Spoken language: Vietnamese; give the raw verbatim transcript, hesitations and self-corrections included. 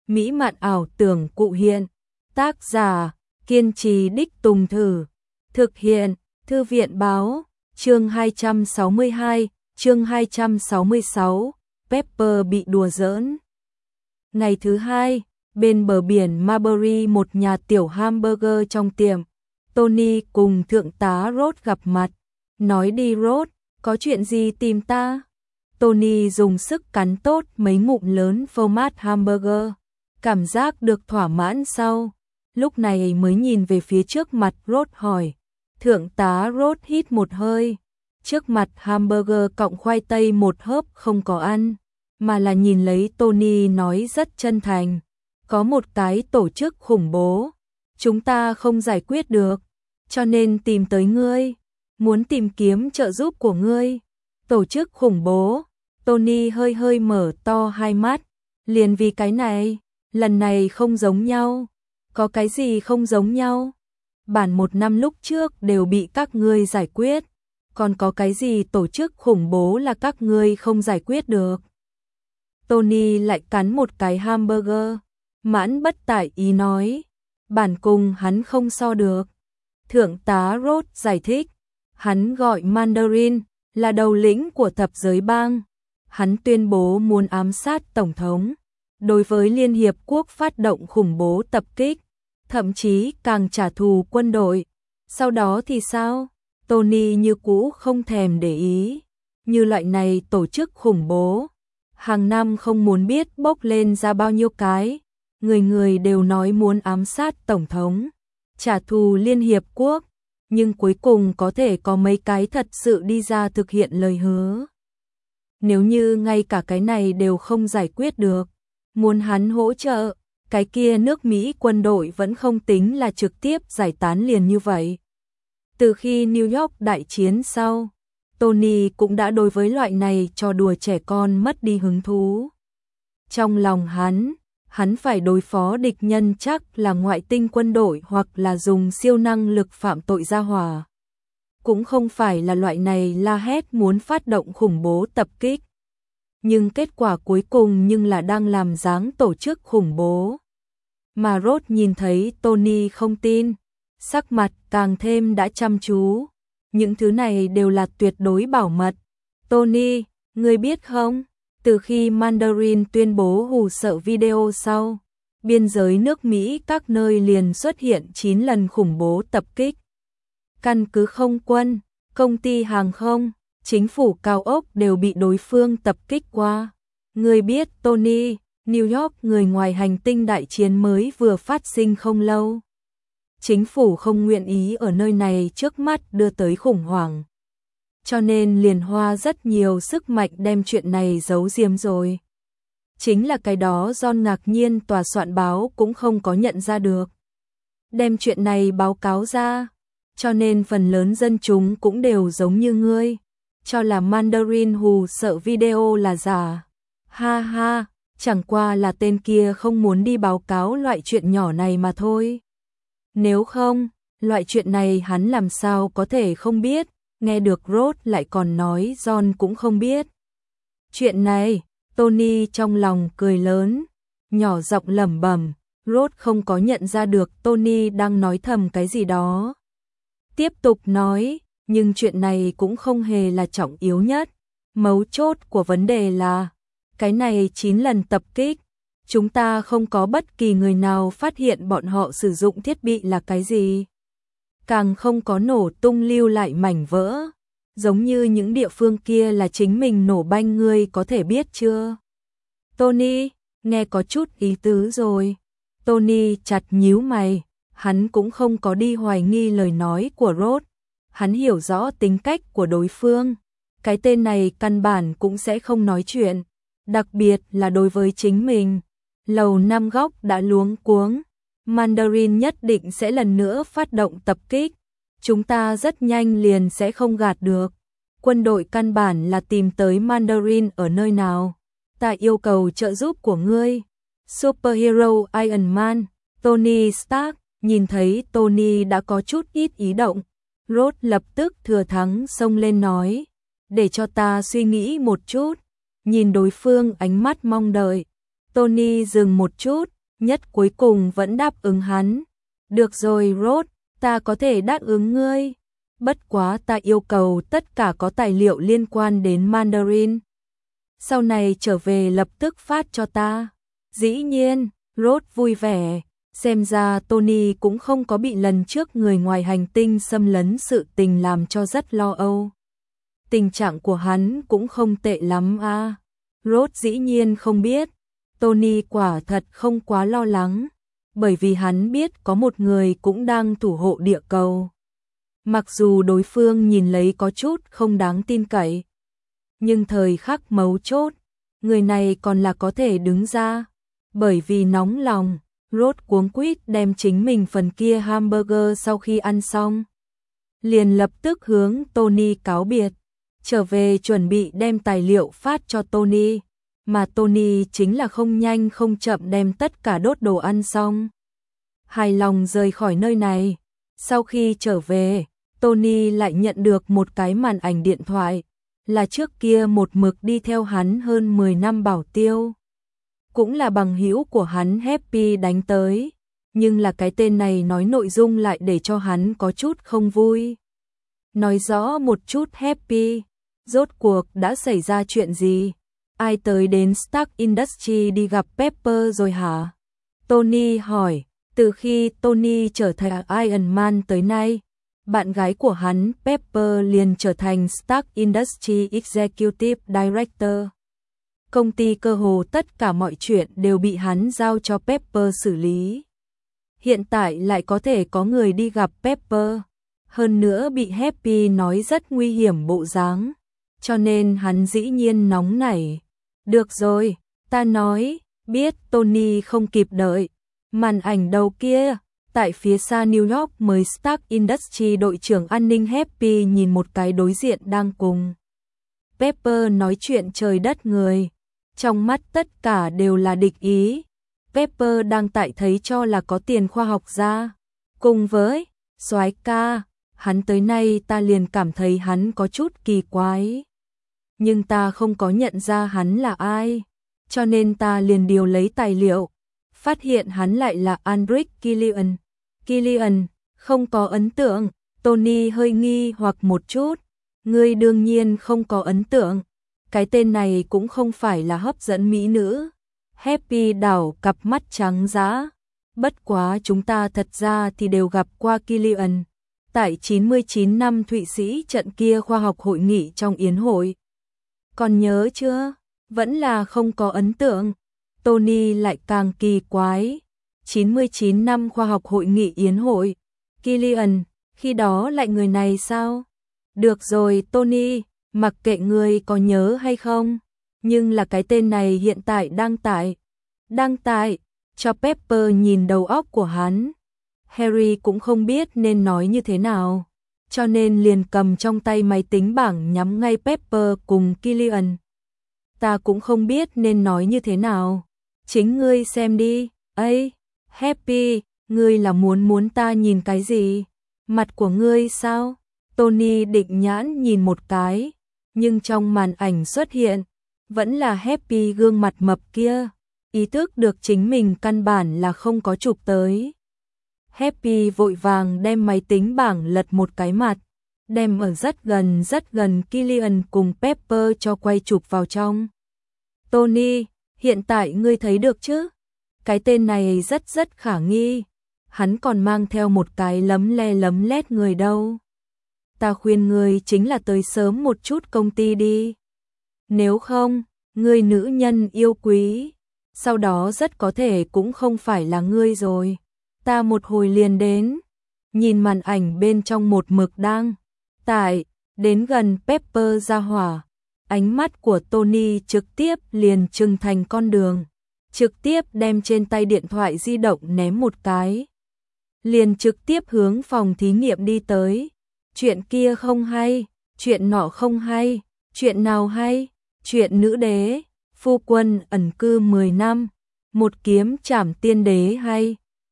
mỹ mạn ảo tưởng cụ hiện. Tác giả, kiên trì đích tùng thử. Thực hiện, Thư viện báo, chương hai trăm sáu mươi hai, chương hai trăm sáu mươi sáu, Pepper bị đùa giỡn. Ngày thứ hai, bên bờ biển Marbury một nhà tiểu hamburger trong tiệm, Tony cùng thượng tá Ross gặp mặt. Nói đi Ross, có chuyện gì tìm ta? Tony dùng sức cắn tốt mấy ngụm lớn format hamburger, cảm giác được thỏa mãn sau. Lúc này mới nhìn về phía trước mặt Ross hỏi. Thượng tá Ross hít một hơi. Trước mặt hamburger cọng khoai tây một hớp không có ăn, mà là nhìn lấy Tony nói rất chân thành. Có một cái tổ chức khủng bố, chúng ta không giải quyết được, cho nên tìm tới ngươi, muốn tìm kiếm trợ giúp của ngươi. Tổ chức khủng bố, Tony hơi hơi mở to hai mắt, liền vì cái này, lần này không giống nhau. Có cái gì không giống nhau? Bản một năm lúc trước đều bị các ngươi giải quyết, còn có cái gì tổ chức khủng bố là các ngươi không giải quyết được? Tony lại cắn một cái hamburger, mãn bất tại ý nói, bản cùng hắn không so được. Thượng tá Ross giải thích, hắn gọi Mandarin, là đầu lĩnh của thập giới bang. Hắn tuyên bố muốn ám sát Tổng thống, đối với Liên Hiệp Quốc phát động khủng bố tập kích, thậm chí càng trả thù quân đội. Sau đó thì sao? Tony như cũ không thèm để ý. Như loại này tổ chức khủng bố, hàng năm không muốn biết bốc lên ra bao nhiêu cái. Người người đều nói muốn ám sát Tổng thống, trả thù Liên Hiệp Quốc, nhưng cuối cùng có thể có mấy cái thật sự đi ra thực hiện lời hứa. Nếu như ngay cả cái này đều không giải quyết được, muốn hắn hỗ trợ, cái kia nước Mỹ quân đội vẫn không tính là trực tiếp giải tán liền như vậy. Từ khi New York đại chiến sau, Tony cũng đã đối với loại này trò đùa trẻ con mất đi hứng thú. Trong lòng hắn, hắn phải đối phó địch nhân chắc là ngoại tinh quân đội hoặc là dùng siêu năng lực phạm tội gia hỏa. Cũng không phải là loại này la hét muốn phát động khủng bố tập kích. Nhưng kết quả cuối cùng nhưng là đang làm dáng tổ chức khủng bố. Mà Ross nhìn thấy Tony không tin, sắc mặt càng thêm đã chăm chú. Những thứ này đều là tuyệt đối bảo mật. Tony, ngươi biết không, từ khi Mandarin tuyên bố hù sợ video sau, biên giới nước Mỹ các nơi liền xuất hiện chín lần khủng bố tập kích. Căn cứ không quân, công ty hàng không, chính phủ cao ốc đều bị đối phương tập kích qua. Ngươi biết Tony, New York người ngoài hành tinh đại chiến mới vừa phát sinh không lâu. Chính phủ không nguyện ý ở nơi này trước mắt đưa tới khủng hoảng, cho nên liền hoa rất nhiều sức mạnh đem chuyện này giấu giếm rồi. Chính là cái đó John ngạc nhiên tòa soạn báo cũng không có nhận ra được. Đem chuyện này báo cáo ra, cho nên phần lớn dân chúng cũng đều giống như ngươi, cho là Mandarin hù sợ video là giả. Ha ha, chẳng qua là tên kia không muốn đi báo cáo loại chuyện nhỏ này mà thôi. Nếu không, loại chuyện này hắn làm sao có thể không biết. Nghe được Ross lại còn nói John cũng không biết. Chuyện này, Tony trong lòng cười lớn, nhỏ giọng lẩm bẩm. Ross không có nhận ra được Tony đang nói thầm cái gì đó. Tiếp tục nói, nhưng chuyện này cũng không hề là trọng yếu nhất. Mấu chốt của vấn đề là, cái này chín lần tập kích, chúng ta không có bất kỳ người nào phát hiện bọn họ sử dụng thiết bị là cái gì. Càng không có nổ tung lưu lại mảnh vỡ, giống như những địa phương kia là chính mình nổ banh, ngươi có thể biết chưa? Tony, nghe có chút ý tứ rồi. Tony chặt nhíu mày, hắn cũng không có đi hoài nghi lời nói của Ross. Hắn hiểu rõ tính cách của đối phương, cái tên này căn bản cũng sẽ không nói chuyện, đặc biệt là đối với chính mình. Lầu Năm Góc đã luống cuống, Mandarin nhất định sẽ lần nữa phát động tập kích, chúng ta rất nhanh liền sẽ không gạt được. Quân đội căn bản là tìm tới Mandarin ở nơi nào. Ta yêu cầu trợ giúp của ngươi. Superhero Iron Man, Tony Stark, nhìn thấy Tony đã có chút ít ý động, Ross lập tức thừa thắng xông lên nói, để cho ta suy nghĩ một chút. Nhìn đối phương ánh mắt mong đợi, Tony dừng một chút, nhất cuối cùng vẫn đáp ứng hắn. Được rồi Rốt, ta có thể đáp ứng ngươi. Bất quá ta yêu cầu tất cả có tài liệu liên quan đến Mandarin. Sau này trở về lập tức phát cho ta. Dĩ nhiên, Rốt vui vẻ. Xem ra Tony cũng không có bị lần trước người ngoài hành tinh xâm lấn sự tình làm cho rất lo âu. Tình trạng của hắn cũng không tệ lắm à. Rốt dĩ nhiên không biết. Tony quả thật không quá lo lắng. Bởi vì hắn biết có một người cũng đang thủ hộ địa cầu. Mặc dù đối phương nhìn lấy có chút không đáng tin cậy. Nhưng thời khắc mấu chốt, người này còn là có thể đứng ra. Bởi vì nóng lòng, Rốt cuống quýt đem chính mình phần kia hamburger sau khi ăn xong. Liền lập tức hướng Tony cáo biệt. Trở về chuẩn bị đem tài liệu phát cho Tony. Mà Tony chính là không nhanh không chậm đem tất cả đốt đồ ăn xong. Hài lòng rời khỏi nơi này. Sau khi trở về, Tony lại nhận được một cái màn ảnh điện thoại. Là trước kia một mực đi theo hắn hơn mười năm bảo tiêu. Cũng là bằng hữu của hắn Happy đánh tới. Nhưng là cái tên này nói nội dung lại để cho hắn có chút không vui. Nói rõ một chút Happy. Rốt cuộc đã xảy ra chuyện gì? Ai tới đến Stark Industries đi gặp Pepper rồi hả? Tony hỏi. Từ khi Tony trở thành Iron Man tới nay, bạn gái của hắn Pepper liền trở thành Stark Industries Executive Director. Công ty cơ hồ tất cả mọi chuyện đều bị hắn giao cho Pepper xử lý. Hiện tại lại có thể có người đi gặp Pepper. Hơn nữa bị Happy nói rất nguy hiểm bộ dáng. Cho nên hắn dĩ nhiên nóng nảy. Được rồi, ta nói, biết Tony không kịp đợi. Màn ảnh đầu kia, tại phía xa New York mới Stark Industries đội trưởng an ninh Happy nhìn một cái đối diện đang cùng Pepper nói chuyện trời đất người. Trong mắt tất cả đều là địch ý. Pepper đang tại thấy cho là có tiền khoa học gia. Cùng với soái ca, hắn tới nay ta liền cảm thấy hắn có chút kỳ quái. Nhưng ta không có nhận ra hắn là ai. Cho nên ta liền điều lấy tài liệu. Phát hiện hắn lại là Andric Killian. Killian, không có ấn tượng. Tony hơi nghi hoặc một chút. Ngươi đương nhiên không có ấn tượng. Cái tên này cũng không phải là hấp dẫn mỹ nữ. Happy đảo cặp mắt trắng dã. Bất quá chúng ta thật ra thì đều gặp qua Killian. Tại chín mươi chín năm Thụy Sĩ trận kia khoa học hội nghị trong yến hội. Còn nhớ chưa? Vẫn là không có ấn tượng. Tony lại càng kỳ quái. chín mươi chín năm khoa học hội nghị yến hội. Killian, khi đó lại người này sao? Được rồi Tony, mặc kệ người có nhớ hay không. Nhưng là cái tên này hiện tại đang tại. Đang tại, cho Pepper nhìn đầu óc của hắn. Harry cũng không biết nên nói như thế nào. Cho nên liền cầm trong tay máy tính bảng nhắm ngay Pepper cùng Killian. Ta cũng không biết nên nói như thế nào. Chính ngươi xem đi. Ây, Happy, ngươi là muốn muốn ta nhìn cái gì? Mặt của ngươi sao? Tony định nhãn nhìn một cái. Nhưng trong màn ảnh xuất hiện, vẫn là Happy gương mặt mập kia. Ý thức được chính mình căn bản là không có chụp tới. Happy vội vàng đem máy tính bảng lật một cái mặt. Đem ở rất gần rất gần Killian cùng Pepper cho quay chụp vào trong. Tony, hiện tại ngươi thấy được chứ? Cái tên này rất rất khả nghi. Hắn còn mang theo một cái lấm le lấm lét người đâu. Ta khuyên ngươi chính là tới sớm một chút công ty đi. Nếu không, ngươi nữ nhân yêu quý. Sau đó rất có thể cũng không phải là ngươi rồi. Ta một hồi liền đến. Nhìn màn ảnh bên trong một mực đang. Tại, đến gần Pepper ra hỏa. Ánh mắt của Tony trực tiếp liền trừng thành con đường. Trực tiếp đem trên tay điện thoại di động ném một cái. Liền trực tiếp hướng phòng thí nghiệm đi tới. Chuyện kia không hay, chuyện nọ không hay, chuyện nào hay, chuyện nữ đế, phu quân ẩn cư mười năm, một kiếm trảm tiên đế hay.